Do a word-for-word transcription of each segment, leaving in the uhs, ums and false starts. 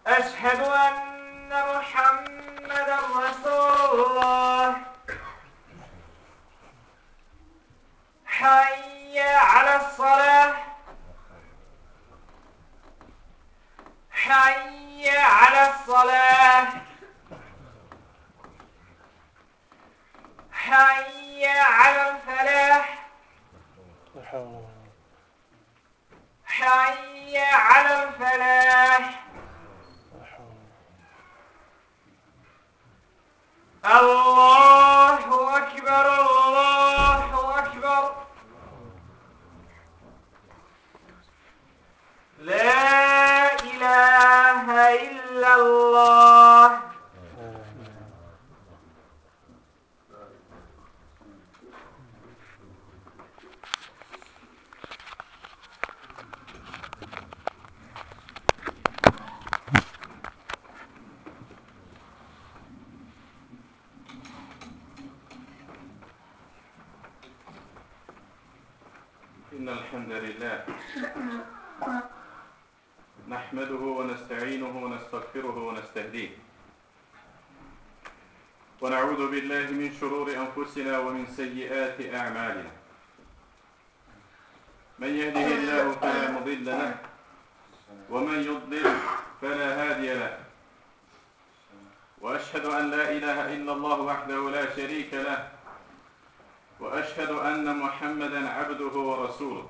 أشهد أن محمدا رسول الله. حي على الصلاة، حي على الصلاة، حي على الفلاح، حي على الفلاح. الله أكبر، الله أكبر. لا إله إلا الله. إن الحمد لله نحمده ونستعينه ونستغفره ونستهديه، ونعوذ بالله من شرور أنفسنا ومن سيئات أعمالنا. من يهده الله فلا مضل له، ومن يضلل فلا هادي له. وأشهد أن لا إله إلا الله وحده لا شريك له، وأشهد أن محمدا عبده ورسوله،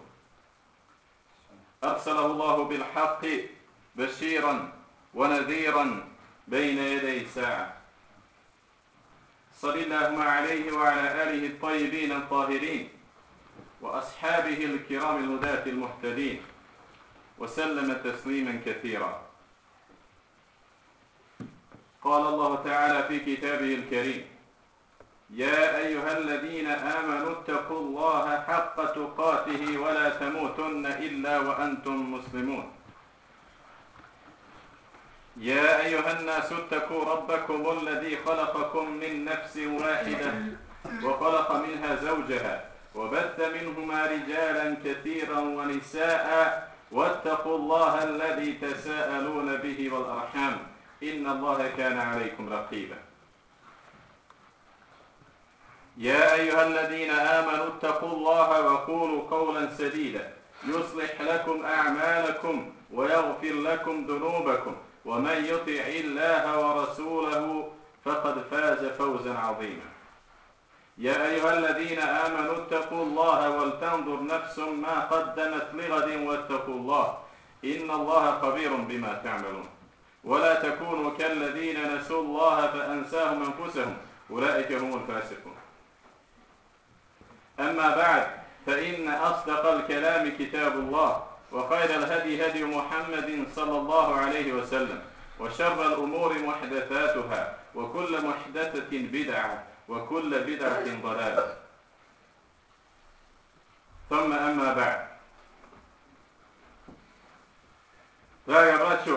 أرسله الله بالحق بشيرا ونذيرا بين يدي الساعة. صل اللهم عليه وعلى آله الطيبين الطاهرين وأصحابه الكرام الهداة المهتدين، وسلم تسليما كثيرا. قال الله تعالى في كتابه الكريم: يا أيها الذين آمنوا اتقوا الله حق تقاته ولا تموتن إلا وأنتم مسلمون. يا أيها الناس اتقوا ربكم الذي خلقكم من نفس واحدة وخلق منها زوجها وبث منهما رجالا كثيرا ونساء، واتقوا الله الذي تساءلون به والأرحام إن الله كان عليكم رقيبا. يا أيها الذين آمنوا اتقوا الله وقولوا قولا سديدا يصلح لكم أعمالكم ويغفر لكم ذنوبكم، ومن يطع الله ورسوله فقد فاز فوزا عظيما. يا أيها الذين آمنوا اتقوا الله ولتنظر نفس ما قدمت لغد واتقوا الله إن الله خبير بما تعملون. ولا تكونوا كالذين نسوا الله فأنساهم أنفسهم أولئك هم الفاسقون. أما بعد، فإن أصدق الكلام كتاب الله، وخير الهدي هدي محمد صلى الله عليه وسلم، وشر الأمور محدثاتها، وكل محدثة بدعة، وكل بدعة ضلالة. ثم أما بعد. Draga braćo,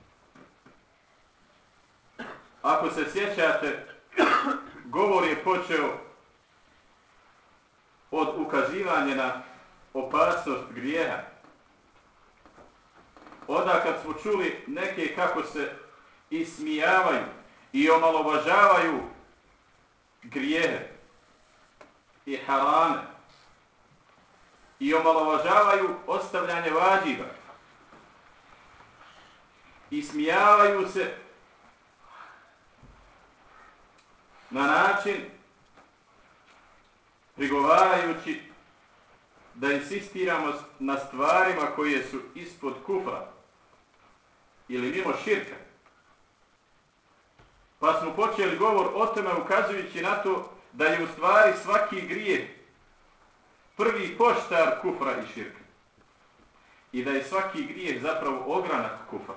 ako se sjećate, govor je počeo od ukazivanja na opasnost grijeha. Onda kad smo čuli neke kako se ismijavaju i omalovažavaju grijehe i harame i omalovažavaju ostavljanje vađiva, ismijavaju se na način prigovarajući da insistiramo na stvarima koje su ispod kufra ili mimo širka. Pa smo počeli govor o tome ukazujući na to da je u stvari svaki grijeh prvi poštar kufra i širka. I da je svaki grijeh zapravo ogranak kufra.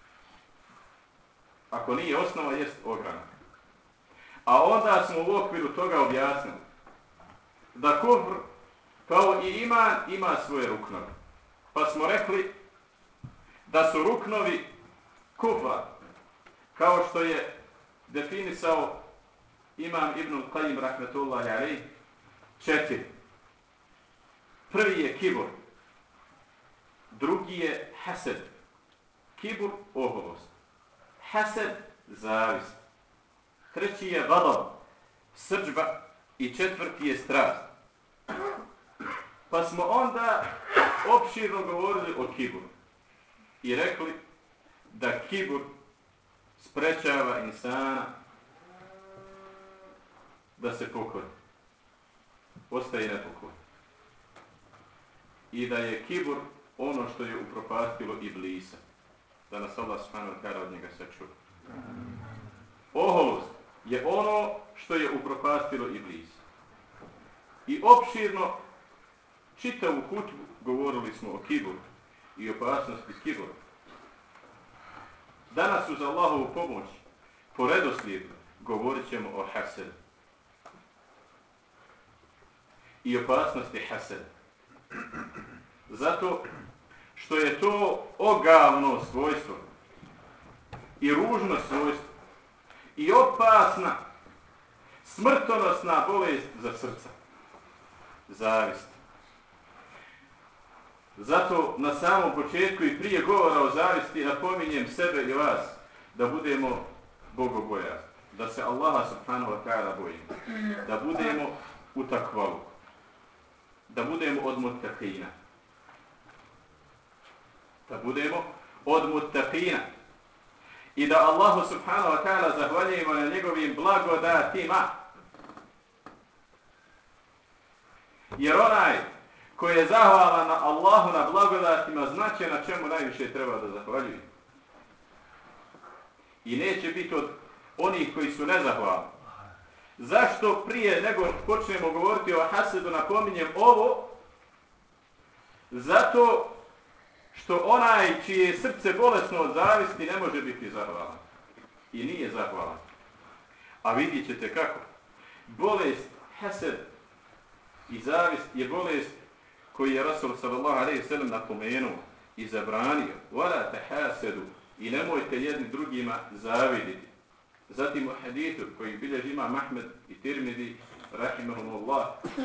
Ako nije osnova, jest ogranak. A onda smo u okviru toga objasnili da kufr kao i iman ima svoje ruknove. Pa smo rekli da su ruknovi kufra, kao što je definisao imam Ibnul Qajim rahmetullahi alejh, četiri. Prvi je kibur, drugi je hased, kibur, oholost. hased, zavist. Treći je gadab, srdžba i četvrti je strast. Pa smo onda opširno govorili o kiburu i rekli da kibur sprečava insana da se pokori, ostaje nepokoran. I da je kibur ono što je upropastilo Iblisa, da nas Allah subhanahu wa ta'ala od njega sačuva. Oholost je ono što je upropastilo Iblisa. I opširno čitavu hutbu govorili smo o kiburu i opasnosti kibura. Danas uz Allahovu pomoć po redoslijedu govorit ćemo o hasedu i opasnosti haseda. Zato što je to ogavno svojstvo i ružno svojstvo i opasna, smrtonosna bolest za srca. Zavist. Zato na samom početku i prije govora o zavisti napominjem sebe i vas da budemo bogobojazni, da se Allaha subhanahu wa ta'ala bojimo, da budemo u takvalu, da budemo od muttaqina. Da budemo od muttaqina. I da Allahu subhanahu wa ta'ala zahvaljujemo na njegovim blagodatima. Jer onaj koji je zahvalan na Allahu na blagodatima znaće na čemu najviše treba da zahvaljuje. I neće biti od onih koji su nezahvalni. Zašto prije nego počnemo govoriti o hasedu napominjem ovo? Zato što onaj čije je srce bolesno od zavisti ne može biti zahvalan. I nije zahvalan. A vidjet ćete kako. Bolest, hased i zavist je bolest koji je Rasul sallallahu alejhi ve sellem napomenuo i zabranio. Wala tahasadu. I nemojte jedni drugima zaviditi. Zatim u hadithu koji bilježi imam Ahmed i Tirmidi rahimahumullah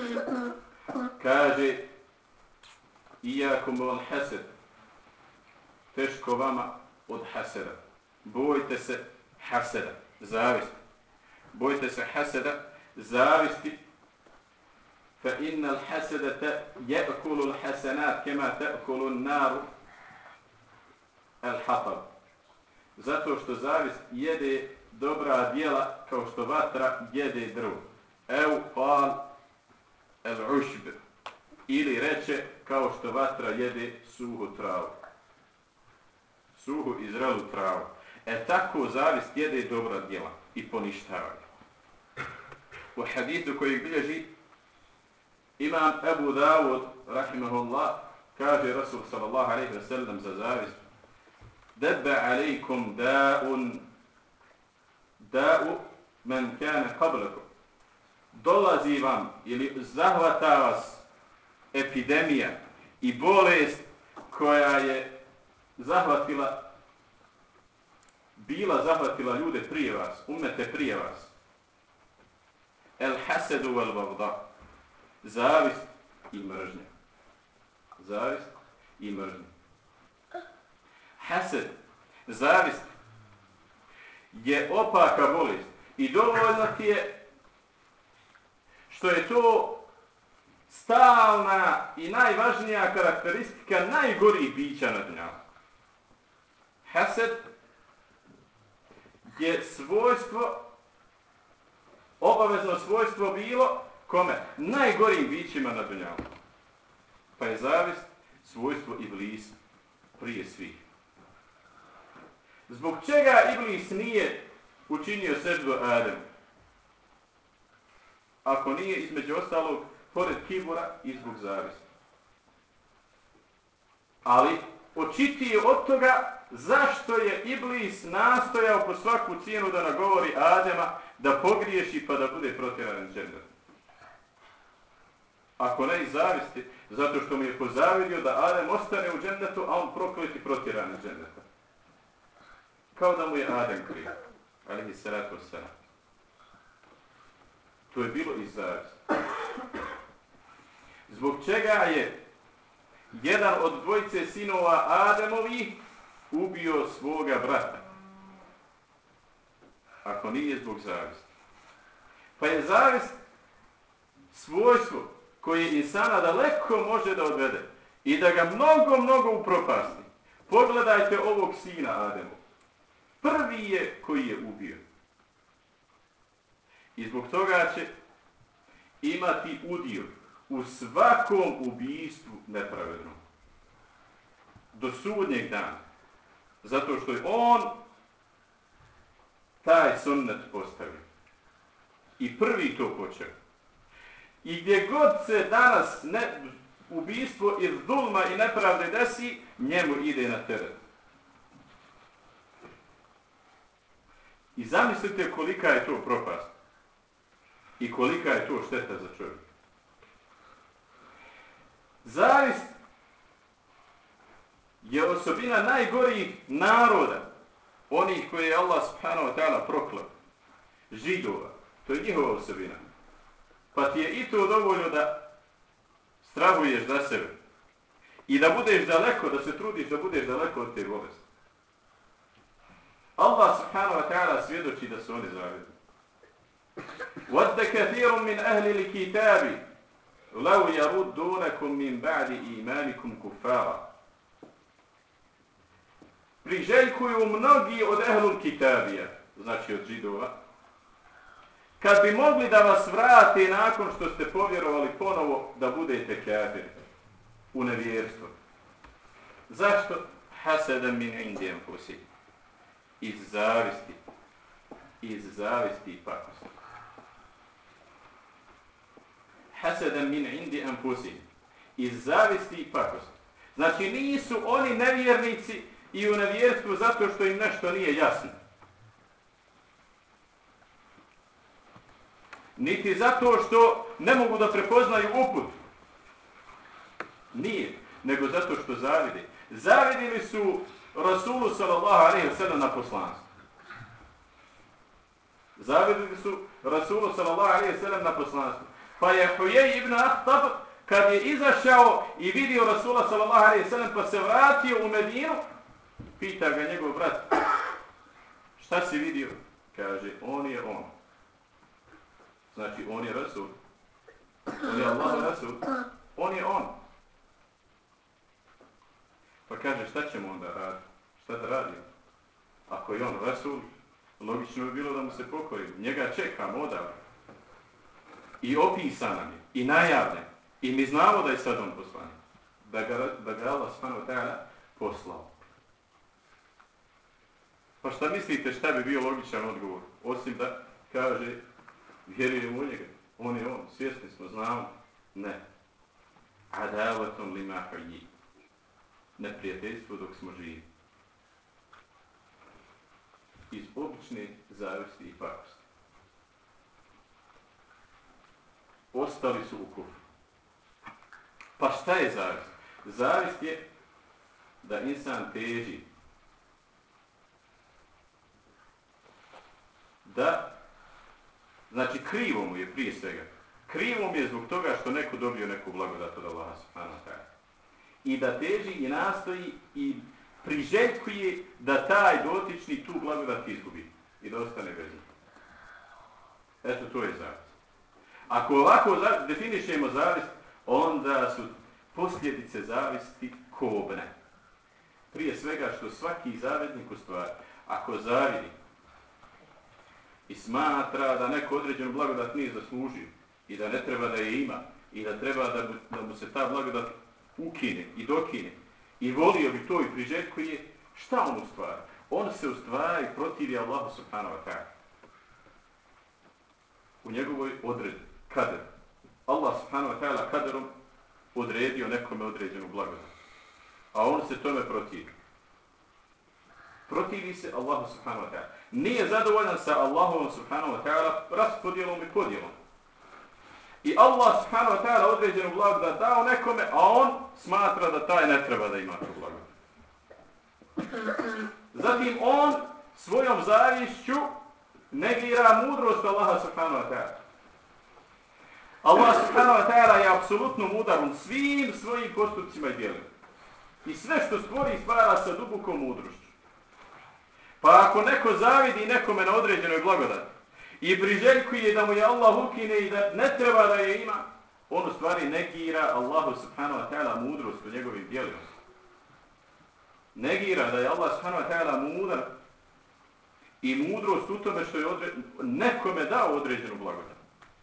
kaže iyakum wal hasad. Teško vama od haseda. Bojte se haseda, zavisti. Bojte se haseda, zavisti. Fa innal hasadata ya'kulu al hasanat kama ta'kulu an-nar al-hatab. Zato što zavist jede dobra djela kao što vatra jede drvo. Ev qal al-ushb. Ili reče kao što vatra jede suhu travu. Suhu i zrelu travu. E tako zavist jede dobra djela i poništava. U hadithu koji bilježi imam Ebu Dawud rahimahullah kaže Rasul sallallahu alejhi ve sellem za zavist dabba alejkum da'un da'u man kana qablakum. Dolazi vam ili zahvata vas epidemija i bolest koja je zahvatila, bila zahvatila ljude prije vas, ummete prije vas. El hasedu wal bagda. Zavist i mržnja. Zavist i mržnja. Hased, zavist je opaka bolest i dovoljno ti je što je to stalna i najvažnija karakteristika najgorih bića na dunjalu. Hased je svojstvo, obavezno svojstvo bilo kome? Najgorijim bićima na dunjalu. Pa je zavist svojstvo Iblisa prije svih. Zbog čega Iblis nije učinio seždu Ademu? Ako nije između ostalog pored kibura i zbog zavisti. Ali očitije od toga zašto je Iblis nastojao po svaku cijenu da nagovori Adema da pogriješi pa da bude protjeran iz dženeta. Ako ne iz zavisti, zato što mu je pozavidio da Adem ostane u džennetu, a on proklet i protjeran iz dženeta. Kao da mu je Adem kriv. Alihi salatu wassalam. To je bilo iz zavisti. Zbog čega je jedan od dvojice sinova Ademovi ubio svoga brata. ako nije zbog zavisti. Pa je zavist svojstvo koje insana daleko može da odvede i da ga mnogo, mnogo upropasti. Pogledajte ovog sina Ademov. Prvi je koji je ubio. I zbog toga će imati udio u svakom ubijstvu nepravednom. Do sudnjeg dana. Zato što je on taj sunnet postavio. I prvi to počeo. I gdje god se danas ne, ubijstvo iz zulma i nepravde desi, njemu ide na teret. I zamislite kolika je to propast. I kolika je to šteta za čovjeka. Zavist je osobina najgorijih naroda, onih koje je Allah subhanahu wa ta'ala proklao, Židova. To je njihova osobina. Pa ti je i to dovoljno da strahuješ za sebe i da budeš daleko, da se trudiš da budeš daleko od te bolesti. Allah subhanahu wa ta'ala svjedoči da su oni zavidni. وَدَّ كَثِيرٌ مِّنْ أَهْلِ الْكِتَابِ لَوْ يَرُدُّونَكُمْ مِنْ بَعْدِ إِيمَانِكُمْ كُفَّارًا. Priželjkuju mnogi od ehlul kitabija, znači od židova, kad bi mogli da vas vrate nakon što ste povjerovali ponovo da budete kafiri u nevjerstvo. Zašto? Hasadan min indi anfusihim. Iz zavisti. Iz zavisti i pakosti. Hasadan min indi anfusihim. Iz zavisti i pakosti. Znači nisu oni nevjernici i u nevjerstvu zato što im nešto nije jasno. Niti zato što ne mogu da prepoznaju uput. Nije, nego zato što zavide. Zavidili su Rasulu sallallahu alejhi ve sellem na poslanstvu. Zavidili su Rasulu sallallahu alejhi ve sellem na poslanstvu. Pa je Hujej ibn Ahtab, kad je izašao i vidio Rasula sallallahu alejhi ve sellem pa se vratio u Medinu, pita ga njegov brat, šta si vidio? Kaže, on je on. Znači, on je Rasul. On je Allah Rasul. On je on. Pa kaže, šta ćemo onda raditi? Šta da radimo? Ako je on Rasul, logično bi bilo da mu se pokorimo. Njega čekamo odavno. I opisan nam je. I najavljen. I mi znamo da je sad on poslanik. Da ga, da ga Allah subhanahu wa ta'ala poslao. Pa šta mislite šta bi bio logičan odgovor? Osim da kaže, vjerujemo u njega. On je on. Svjesni smo, znamo. Ne. Adavatom lima hayyi. Neprijateljstvo dok smo živi. Iz obične zavisti i pakosti. Ostali su u kufru. Pa šta je zavist? Zavist je da insan teži da, znači krivo mu je prije svega. Krivo mu je zbog toga što neko dobio neku blagodat od Allaha subhanahu wa ta'ala. I da teži i nastoji i priželjkuje da taj dotični tu blagodat izgubi i da ostane bez njih. Eto, to je zavist. Ako ovako definišemo zavist, onda su posljedice zavisti kobne. Prije svega što svaki zavidnik u stvari, ako zavidi i smatra da neko određenu blagodat nije zaslužio i da ne treba da je ima i da treba da, da mu se ta blagodat ukine i dokine i volio bi to i priželjkuje, šta on u stvari? On se u stvari protivi Allahu subhanahu wa ta'ala. U njegovoj odredi, kader. Allah subhanahu wa ta'ala kaderom odredio nekome određenu blagodat. A on se tome protivi. Protivi se Allahu subhanahu wa ta'ala. Nije zadovoljan sa Allahom subhanahu wa ta'ala raspodjelom i podjelom. I Allah subhanahu wa ta'ala određenu blagodat dao nekome, a on smatra da taj ne treba da ima tu blagodat. Zatim on svojom zavišću negira mudrost Allaha subhanahu wa ta'ala. Allah subhanahu wa ta'ala je apsolutno mudar u svim svojim postupcima i djelima. I sve što stvori stvara sa dubokom mudrošću. Pa ako neko zavidi nekome na određenoj blagodati i priželjkuje da mu je Allah ukine i da ne treba da je ima, on u stvari negira Allahu subhanahu wa ta'ala mudrost u njegovim djelima. Negira da je Allah subhanahu wa ta'ala mudar i mudrost u tome što je odre... nekome dao određenu blagodat.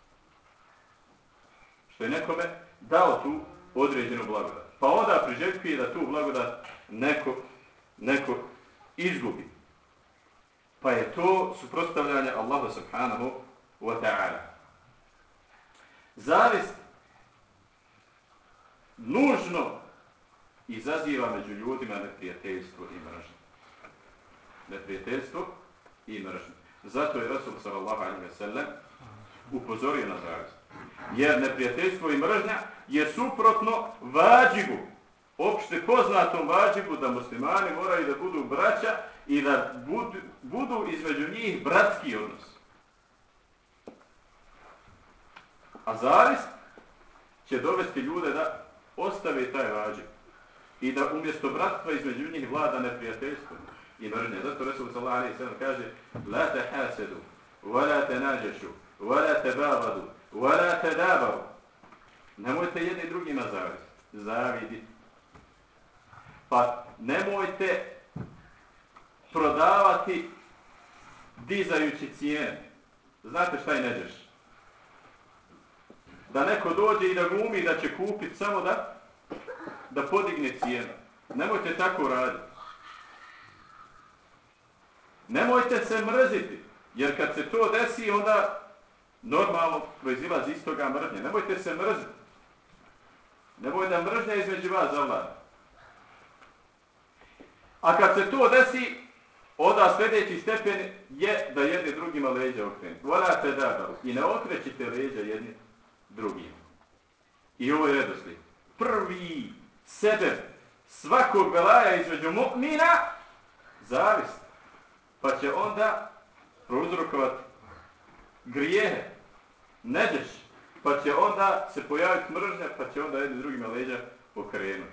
Što je nekome dao tu određenu blagodat. Pa onda priželjkuje da tu blagodat neko, neko izgubi. Pa je to suprotstavljanje Allahu subhanahu wa ta'ala. Zavist nužno izaziva među ljudima neprijateljstvo i mržnju. Neprijateljstvo i mržnju. Zato je Rasul sallallahu alejhi ve sellem upozorio na zavist. Jer neprijateljstvo i mržnja je suprotno vadžibu, opšte poznatom vadžibu da muslimani moraju da budu braća i da budu, budu između njih bratski odnos. A zavist će dovesti ljude da ostave taj vadžib i da umjesto bratstva između njih vlada neprijateljstvo i mržnja. Zato Resul sallallahu alejhi ve sellem kaže: "La tahasadu, wa la tanajašu, wa la tabagadu, wa la tadabaru." Nemojte jedni drugima zaviditi. Zaviditi. Pa nemojte prodavati dizajući cijene. Znate šta je neđeš? Da neko dođe i da glumi da će kupiti samo da da podigne cijenu. Nemojte tako raditi. Nemojte se mrziti, jer kad se to desi, onda normalno proizilazi iz toga mržnje. Nemojte se mrziti. Nemoj da mržnja između vas zavlada. A kad se to desi, onda sljedeći stepen je da jedni drugima leđa okrenete. Volate da i ne okrećite leđa jedni drugima. I ovo je redoslijed. Prvi sebe svakog belaja između mu'mina zavist. Pa će onda prouzrokovati grijehe, neđeš. Pa će onda se pojaviti mržnja, pa će onda jedni drugima leđa okrenuti.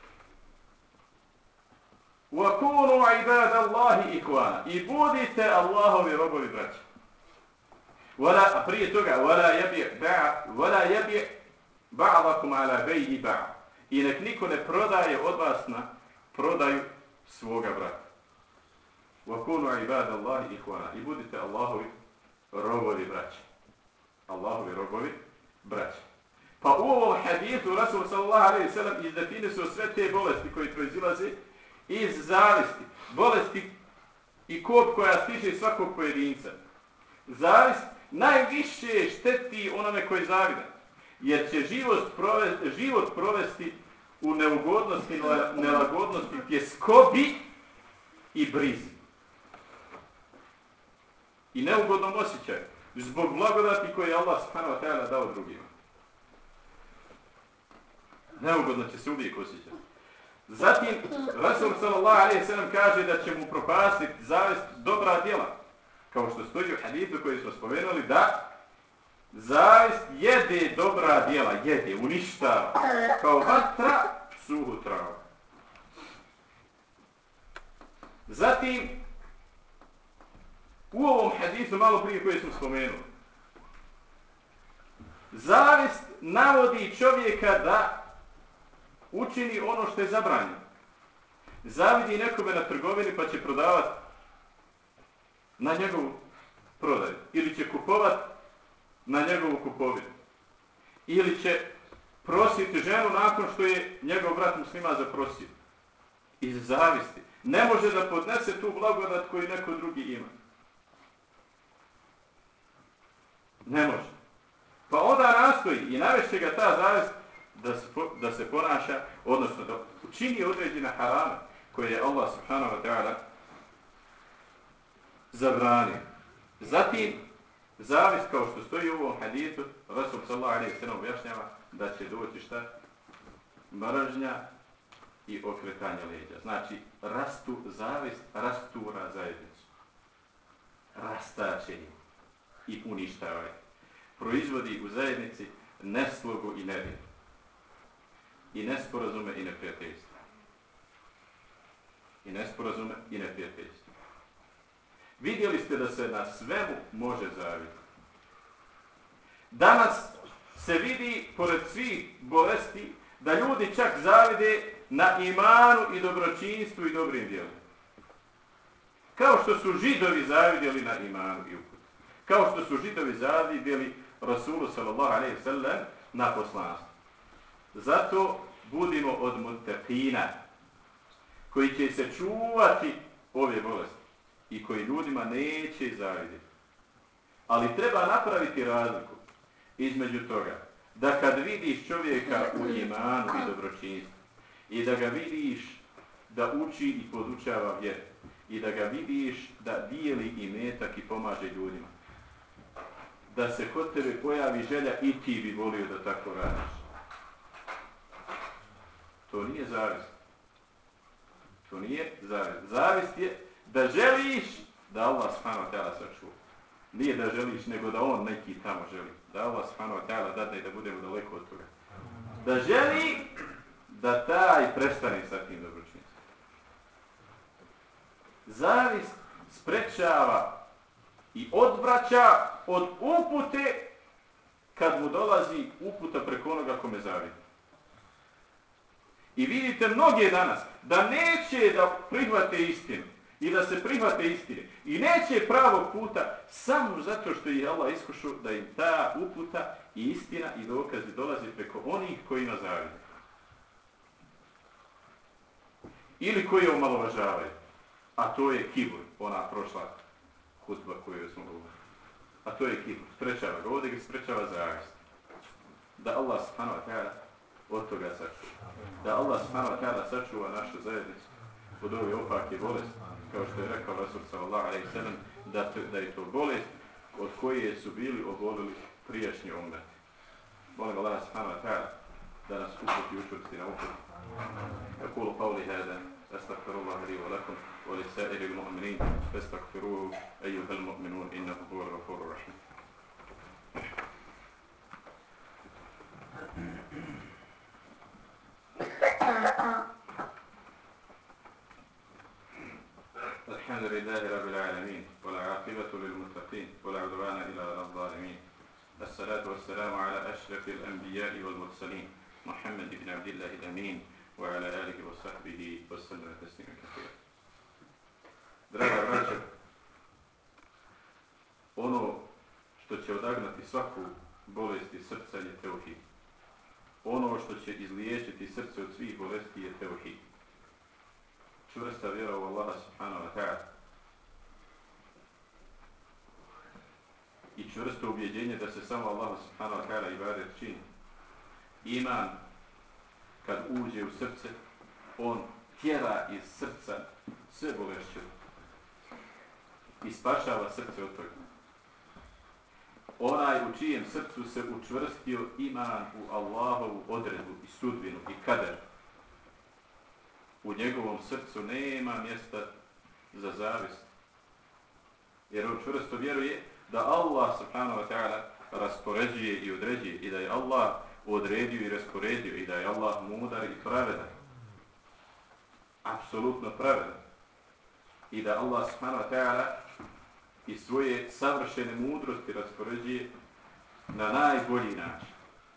وَكُونُوا عِبَادَ اللَّهِ إِخْوَانًا I budite Allahovi robovi braći. Wala, a prije toga, وَلَا يَبِعْ وَلَا يَبِعْ بَعْضَكُمْ عَلَى بَيْءِ بَعْضٍ I nek niko ne prodaje od vas na prodaju svoga brata. وَكُونُوا عِبَادَ اللَّهِ إِخْوَانًا I budite Allahovi robovi braći. Allahovi robovi braći. Pa u ovom hadithu Rasul sallallahu alejhi ve sellem izdefinisao sve te bolesti koje proizilaze iz zavisti. Bolesti i kop koja stiže svakog pojedinca. Zavist najviše šteti onome koji zavida. Jer će život provesti, život provesti u neugodnosti, nelagodnosti, tjeskobi i brizi. I neugodnom osjećaju. Zbog blagodati koje je Allah subhanahu wa ta'ala dao drugima. Neugodno će se uvijek osjećati. Zatim, Rasul sallallahu alejhi ve sellem kaže da će mu propastiti zavist dobra djela. Kao što stoji u hadithu koji smo spomenuli, da zavist jede dobra djela, jede, uništava. Kao vatra, suhu travu. Zatim, u ovom hadithu malo prije koji smo spomenuli, zavist navodi čovjeka da učini ono što je zabranjeno. Zavidi nekome na trgovini pa će prodavati na njegovu prodaju. Ili će kupovati na njegovu kupovinu. Ili će prositi ženu nakon što je njegov brat muslima zaprosio. Iz zavisti. Ne može da podnese tu blagodat koju neko drugi ima. Ne može. Pa onda nastoji i navešće ga ta zavist da se, da se ponaša, odnosno da učini određene harame koje je Allah subhanahu wa ta'ala zabranio. Zatim, zavist kao što stoji u ovom hadithu, Rasul sallallahu alejhi ve sellem objašnjava da će doći šta? Mržnja i okretanje leđa. Znači, rastu zavist, rastura zajednicu. Rastačenje i uništavanje. Proizvodi u zajednici neslogu i nevinu. I nesporazume i neprijateljstvo. I nesporazume i neprijateljstvo. Vidjeli ste da se na svemu može zavidjeti. Danas se vidi, pored svih bolesti, da ljudi čak zavide na imanu i dobročinstvu i dobrim djelima. Kao što su Židovi zavidjeli na imanu i uputu. Kao što su Židovi zavidjeli Rasulu sallallahu alejhi ve sellem na poslanstvu. Zato budimo od muttaqina koji će se čuvati ove bolesti i koji ljudima neće zavidjeti. Ali treba napraviti razliku između toga da kad vidiš čovjeka u imanu i dobročinstvu i da ga vidiš da uči i podučava vjeru i da ga vidiš da dijeli imetak i pomaže ljudima, da se kod tebe pojavi želja i ti bi volio da tako radiš. To nije zavist. To nije zavist. Zavist je da želiš da Allah subhanahu wa ta'ala sačuva. Nije da želiš, nego da on neki tamo želi. Da Allah subhanahu wa ta'ala dadne da budemo daleko od toga. Da želi da taj prestane sa tim dobročinstvom. Zavist sprečava i odvraća od upute kad mu dolazi uputa preko onoga kome zavidi. I vidite mnoge danas da neće da prihvate istinu i da se prihvate istine i neće pravog puta samo zato što ih Allah iskušao da im ta uputa i istina i dokazi dolazi preko onih kojima zavide. Ili koji omalovažavaju. A to je kibur, ona prošla hutba koju smo govorili. A to je kibur. Sprečava ga, ovdje ga sprečava zavist. Da Allah subhanahu wa ta'ala od toga sačuva. Da Allah subhanahu wa ta'ala sačuva našu zajednicu od ove opake bolesti, kao što je rekao Rasul sallallahu alejhi ve sellem, da, da je to bolest od koje su bili obolili prijašnji ummet. Molim Allah subhanahu wa ta'ala da nas uputi i učvrsti na uputi. أقول قولي هذا أستغفر الله لي ولكم ولسائر المؤمنين فاستغفروه أيها المؤمنون إنه هو الغفور الرحيم. الحمد لله رب العالمين والعاقبة للمتقين ولا عدوان إلا على الظالمين. الصلاة والسلام على أشرف الأنبياء والمرسلين محمد بن عبد الله الأمين وعلى آله وصحبه وسلم تسليما كثيرا. Draga braćo, ono što će odagnati svaku bolest iz srca je teuhid. Ono što će izliječiti srce od svih bolesti je teuhid. Čvrsta vjera u Allaha subhanahu wa ta'ala i čvrsto ubjeđenje da se samo Allahu subhanahu wa ta'ala ibadet čini. Iman kad uđe u srce, on tjera iz srca sve bolešće i spašava srce od toga. Onaj u čijem srcu se učvrstio iman u Allahovu odredbu i sudbinu i kader, u njegovom srcu nema mjesta za zavist. Jer on čvrsto vjeruje da Allah subhanahu wa ta'ala raspoređuje i određuje i da je Allah odredio i rasporedio i da je Allah mudar i pravedan. Apsolutno pravedan. I da Allah subhanahu wa ta'ala i svoje savršene mudrosti raspoređuje na najbolji način.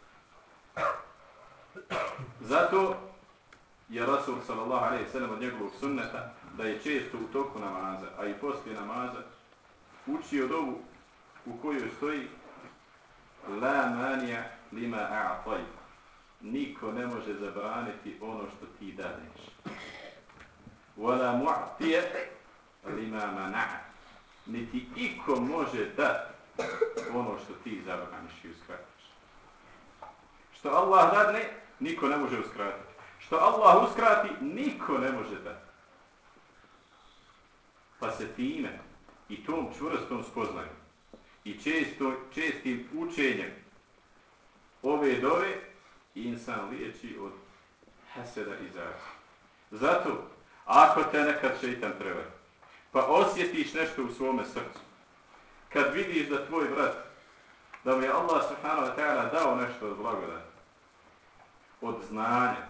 Zato je Rasul sallallahu alejhi ve sellem od njegovog sunneta da je često u toku namaza, a i poslije namaza, učio dovu u kojoj stoji La manija lima a'taj. Niko ne može zabraniti ono što ti dadneš. Wala mu'tija lima mana'a. Niti iko može dati ono što ti zabraniš i uskratiš. Što Allah dadne, niko ne može uskratiti. Što Allah uskrati, niko ne može dati. Pa se time i tom čvrstom spoznaju i često, čestim učenjem ove dove insan liječi od haseda i zavista. Zato, ako te nekad šeitan prevari, pa osjetiš nešto u svome srcu, kad vidiš da tvoj brat, da mu je Allah subhanahu wa ta'ala dao nešto od blagodati, od znanja,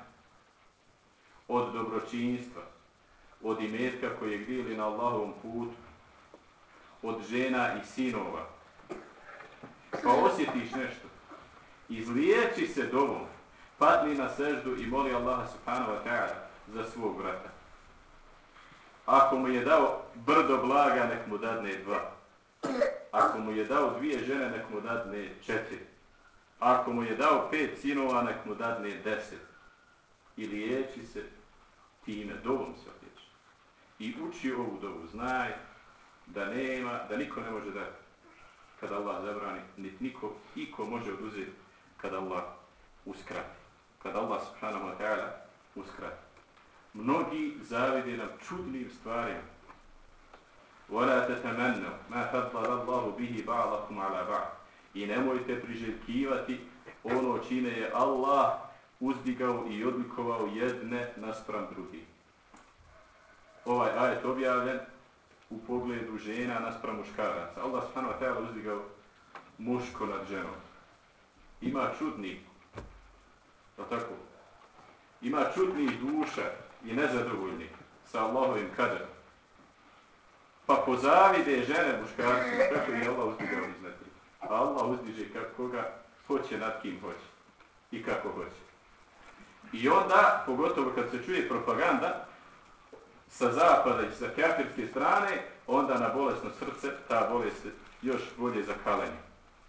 od dobročinstva, od imetka kojeg dijeli na Allahovom putu, od žena i sinova, pa osjetiš nešto, izliječi se dovom, padni na seždu i moli Allaha subhanahu wa ta'ala za svog brata. Ako mu je dao brdo blaga, nek mu dadne dva. Ako mu je dao dvije žene, nek mu dadne četiri. Ako mu je dao pet sinova, nek mu dadne deset. I liječi se time, dovom se liječi. I uči ovu dovu, znaj da nema, da niko ne može dati kada Allah zabrani, niti niko, iko može oduzeti kada Allah uskrati. Kada Allah subhanahu wa ta'ala uskrati. Mnogi zavide nam čudnim stvarima. وَلَا تَتَمَنَّوْا مَا فَضَّلَ اللَّهُ بِهِ بَعْضَكُمْ عَلَى بَعْضٍ. I nemojte priželjkivati ono čime je Allah uzdigao i odlikovao jedne naspram drugih. Ovaj ajet objavljen u pogledu žena naspram muškaraca. Allah subhanahu wa ta'ala uzdigao muško nad ženom. Ima čudnih, pa tako, ima čudnih duša i nezadovoljnih sa Allahovim kaderom. Pa pozavide žene muškarci kako je Allah uzdigao iznad njih. A Allah uzdiže koga hoće, nad kim hoće i kako hoće. I onda, pogotovo kad se čuje propaganda sa zapada i sa kafirske strane, onda na bolesno srce ta bolest još bolje zakalenje.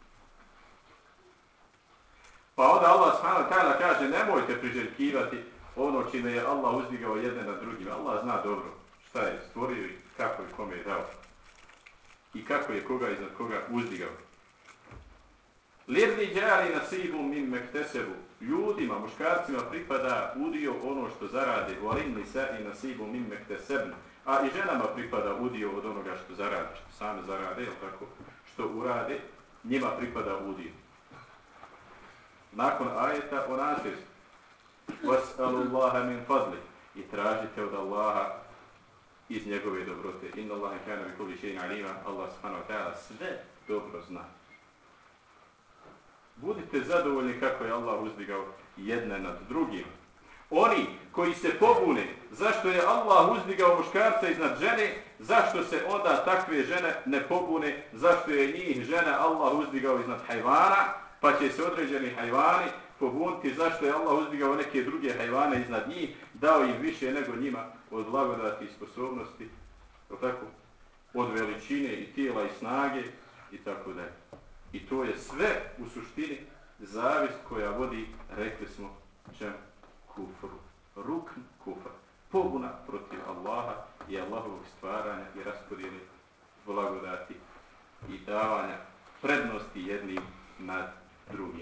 Pa onda Allah subhanahu wa ta'ala kaže nemojte priželjkivati ono čime je Allah uzdigao jedne na drugima. Allah zna dobro šta je stvorio i kako je kome je dao. I kako je koga iznad koga uzdigao. Lirriđali nasibum min mektesebu. Ljudima, muškarcima pripada udio ono što zarade. Walin nisa'i nasibum min mektesebna. A i ženama pripada udio od onoga što zarade, što same zarade, jel tako, što urade, njima pripada udio. Nakon ajeta o nasljedstvu. وَاسْأَلُوا اللَّهَ مِنْ فَضْلِ. I tražite od Allaha iz njegove dobrote. Inna Allaha kana bi kulli shay'in alima. Allah subhanahu wa ta'ala sve dobro zna. Budite zadovoljni kako je Allah uzdigao jedne nad drugim. Oni koji se pobune zašto je Allah uzdigao muškarca iznad žene, zašto se onda takve žene ne pobune, zašto je njih žena Allah uzdigao iznad hajvana, pa će se određeni hajvani pobuniti zašto je Allah uzdigao neke druge hajvane iznad njih, dao im više nego njima od blagodati i sposobnosti, tako, od veličine i tijela i snage i tako dalje. I to je sve u suštini zavist koja vodi, rekli smo, čem kufru. Rukn kufr. Pobuna protiv Allaha i Allahovog stvaranja i raspodijeli blagodati i davanja prednosti jednim nad drugim.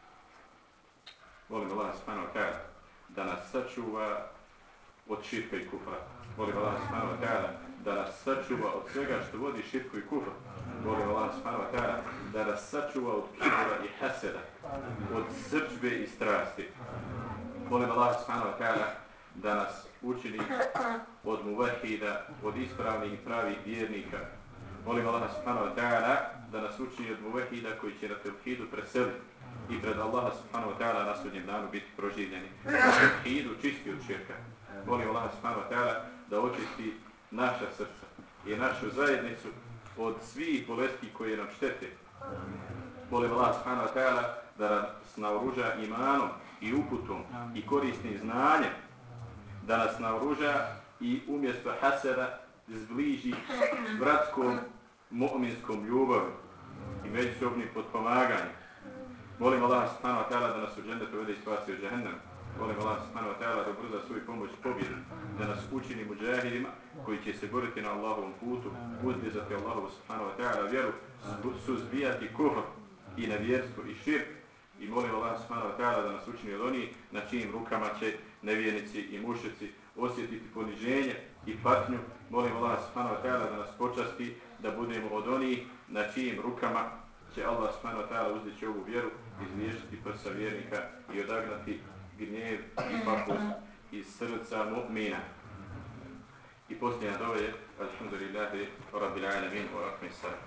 Molim Allah subhanahu wa ta'ala da nas sačuva od širka i kufra. Molim Allah subhanahu wa ta'ala da nas sačuva od svega što vodi širku i kufr. Molim Allah subhanahu wa ta'ala da nas sačuva od kibra i haseda, od srdžbe i strasti. Molim Allah subhanahu wa ta'ala da nas učini od muvahida, od ispravnih i pravih vjernika. Molim Allah subhanahu wa ta'ala da nas učini od muvahida koji će na tevhidu preseliti i pred Allaha subhanahu wa ta'ala na sudnjem danu biti proživljeni. Na tevhidu čisti od širka. Molim Allah subhanahu wa ta'ala da očisti naša srca i našu zajednicu od svih bolesti koje nam štete. Molim Allah subhanahu wa ta'ala da nas naoruža imanom i uputom i korisnim znanjem, da nas naoruža i umjesto haseda zbliži s bratskom mu'minskom ljubavim i međusobnim potpomaganjem. Molim Allah subhanahu wa ta'ala da nas u džennetu vede i spasi od džehennema. Molim Allah subhanahu wa ta'ala da ubrza svoju pomoć pobjedu, da nas učini muđahidima koji će se boriti na Allahovom putu, uzdizati Allahu subhanahu wa ta'ala vjeru, suzbijati kufr i nevjerstvo i širk. I molim Allah subhanahu wa ta'ala da nas učini od onih na čijim rukama će nevjernici i mušici osjetiti poniženje i patnju. Molim Allah subhanahu wa ta'ala da nas počasti da budemo od onih na čijim rukama će Allah subhanahu wa ta'ala uzdići ovu vjeru, izliješiti prsa vjernika i odagnati gnjev i pakost iz srca mu'mina. I posljednja dova je alhamdulillahi rabbil alamin wa aqim salam.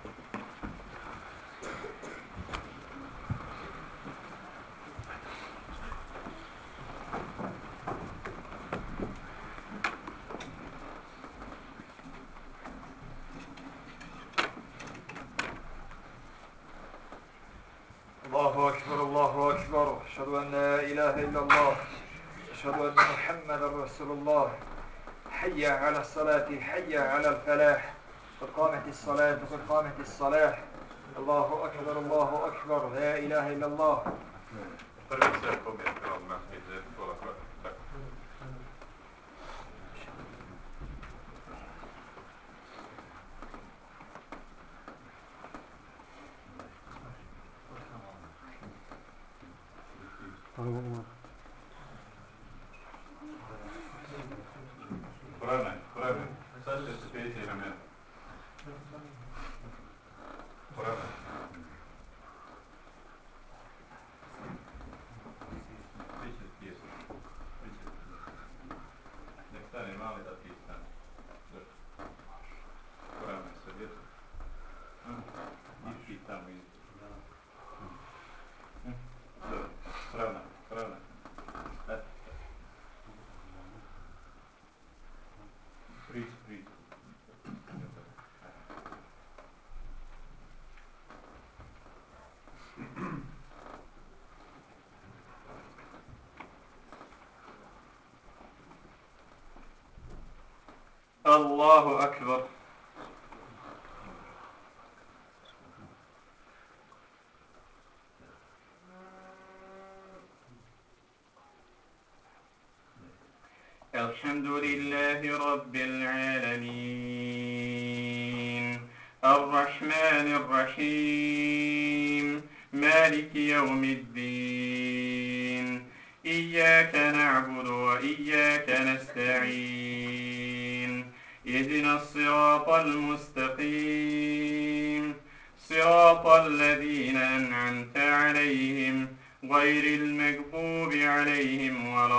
الله أكبر الله أكبر أشهد أن لا إله إلا الله أشهد أن محمدا رسول الله حي على الصلاة حي على الفلاح قد قامت الصلاة قد قامت الصلاة الله أكبر الله أكبر لا إله إلا الله. Правильно, правильно. Саша, третий элемент. Правильно. Nek stane mali da ti stane. Pravno se djeca. I ti tamo idete. Pravno, pravno. Prič, prič. Allahu akbar. الحمد لله رب العالمين الرحمن الرحيم مالك يوم الدين إياك نعبد وإياك نستعين اهدنا الصراط المستقيم صراط الذين أنعمت عليهم غير المغضوب عليهم ولا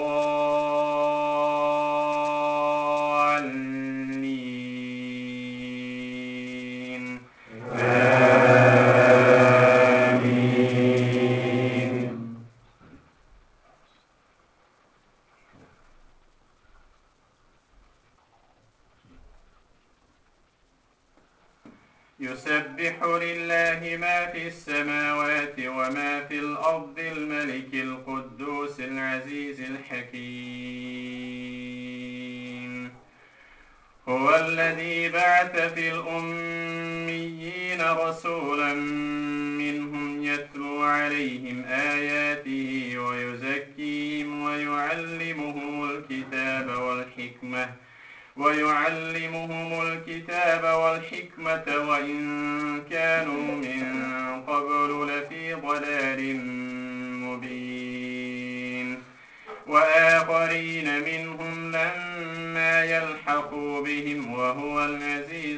الضالين آمين. يسبح لله ما في السماوات وما في الأرض الملك القدوس العزيز الحكيم هو الذي بعث في الأميين رسولا منهم يتلو عليهم آياته ويزكيهم ويعلمهم الكتاب والحكمة ويعلمهم الكتاب والحكمة وإن كانوا من قبل لفي ضلال مبين وآخرين منهم لما يلحقوا بهم وهو العزيز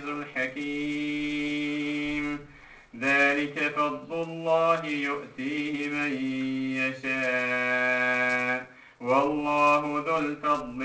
الحكيم ذلك فضل الله يؤتيه من يشاء والله ذو الفضل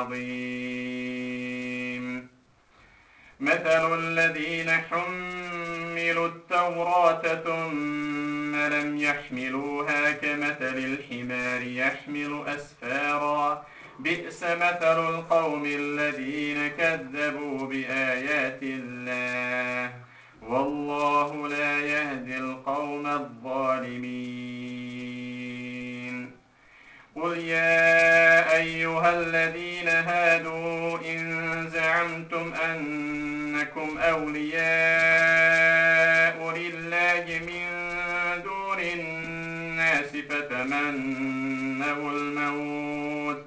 العظيم مثل الذين حملوا التوراة ثم لم يحملوها كمثل الحمار يحمل أسفارا بئس مثل القوم الذين كذبوا بآيات الله والله لا يهدي القوم الظالمين قل يا أيها الذين هادوا إن زعمتم أنكم أولياء لله من دون الناس فتمنوا الموت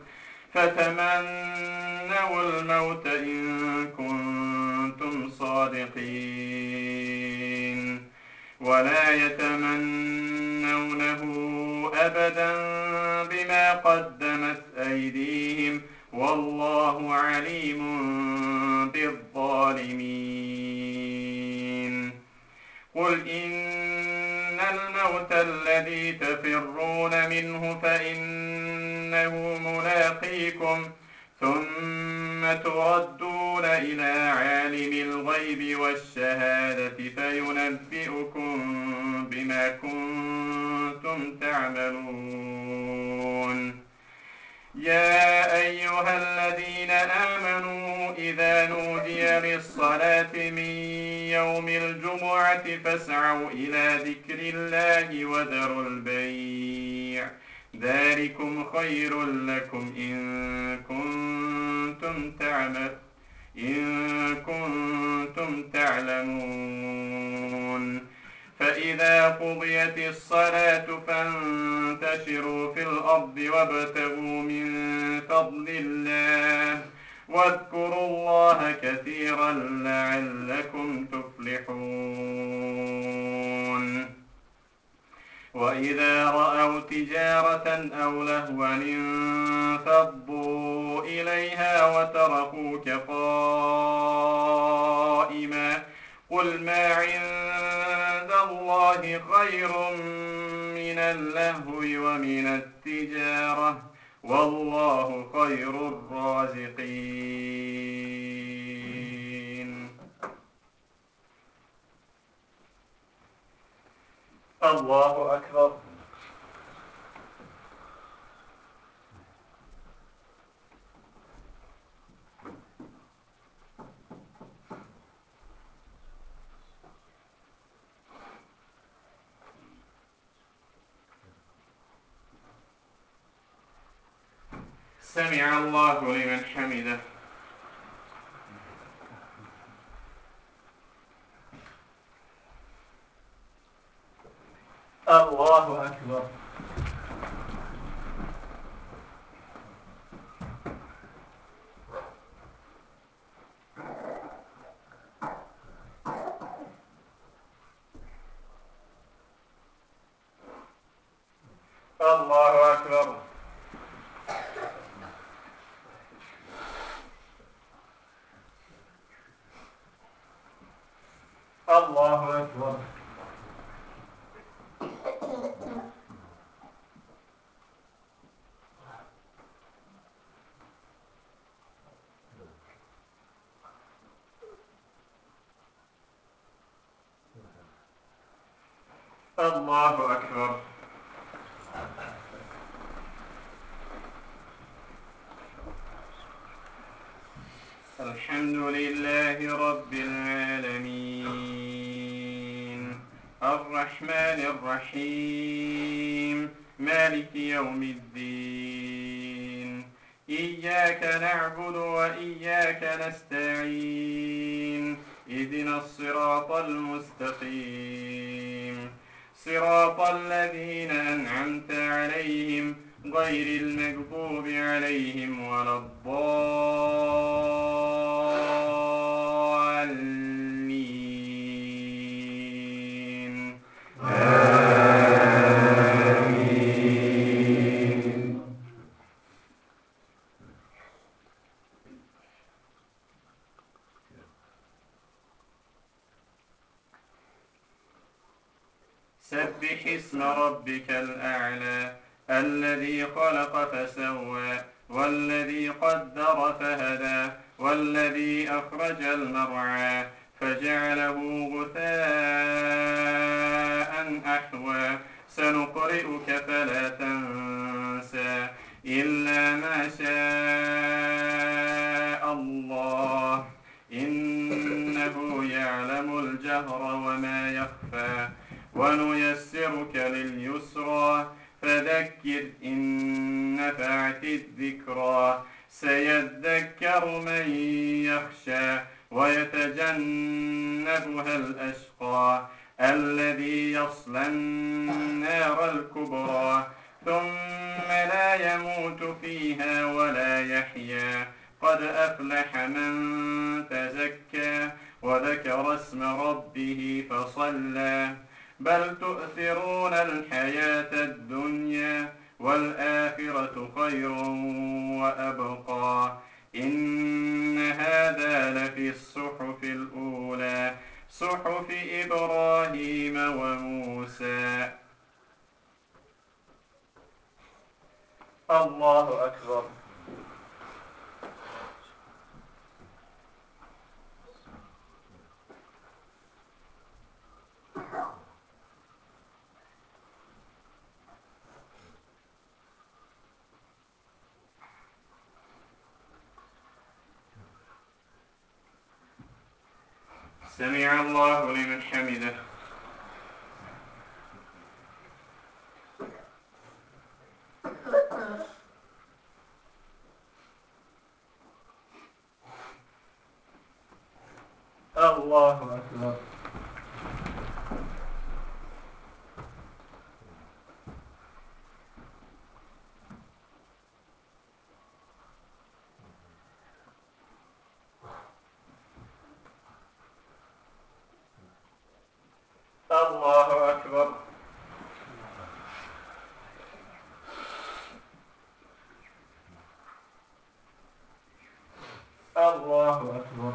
فتمنوا الموت إن كنتم صادقين ولا يتمنونه أبدا بما قدمت أيديهم والله عليم بالظالمين قل إن الموت الذي تفرون منه فإنه ملاقيكم ثم تردون إلى عالم الغيب والشهادة فينبئكم بما كنتم تعملون يا أيها الذين آمنوا إذا نودي للصلاة من يوم الجمعة فاسعوا إلى ذكر الله وذروا البيع ذلكم خير لكم إن كنتم تعمل إن كنتم تعلمون فإذا قضيت الصلاة فانتشروا في الأرض وابتغوا من فضل الله واذكروا الله كثيرا لعلكم تفلحون وإذا رأوا تجارة أو لهوا انفضوا إليها وتركوك قائما قل ما عند الله خير من اللهو ومن التجارة والله خير الرازقين. الله أكبر. سمع الله لمن حمده. الله أكبر. الله أكبر. الله أكبر. الله أكبر. الحمد لله رب العالمين الرحمن الرحيم مالك يوم الدين إياك نعبد وإياك نستعين اهدنا الصراط المستقيم صراط الذين أنعمت عليهم غير المغضوب عليهم ولا الضالين آمين. سبح اسم ربك الأعلى الذي خلق فسوى والذي قدر فهدى والذي أخرج المرعى فجعله غثاء أحوى سنقرئك فلا تنسى إلا ما شاء الله إنه يعلم الجهر وما يخفى ونيسرك لليسرى فذكر إن نفعت الذكرى سيذكر من يخشى ويتجنبها الأشقى الذي يصلى النار الكبرى ثم لا يموت فيها ولا يحيا قد أفلح من تزكى وذكر اسم ربه فصلى بل تؤثرون الحياة الدنيا والآخرة خير وأبقى إن هذا لفي الصحف الأولى صحف إبراهيم وموسى. الله أكبر. سمع الله لمن حمده. الله أكبر. الله أكبر. الله أكبر.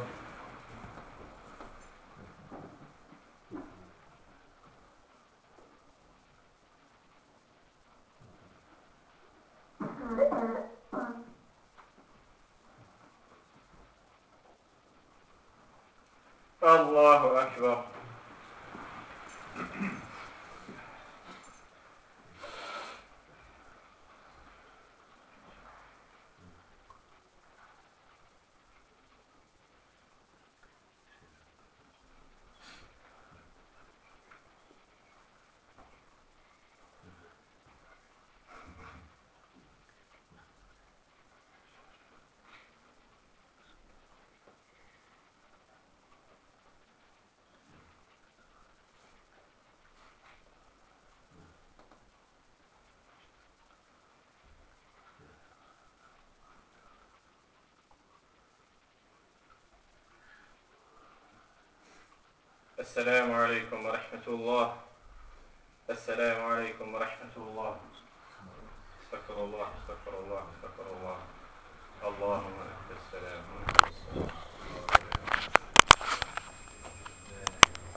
الله أكبر. السلام عليكم ورحمة الله. السلام عليكم ورحمة الله. استغفر الله استغفر الله.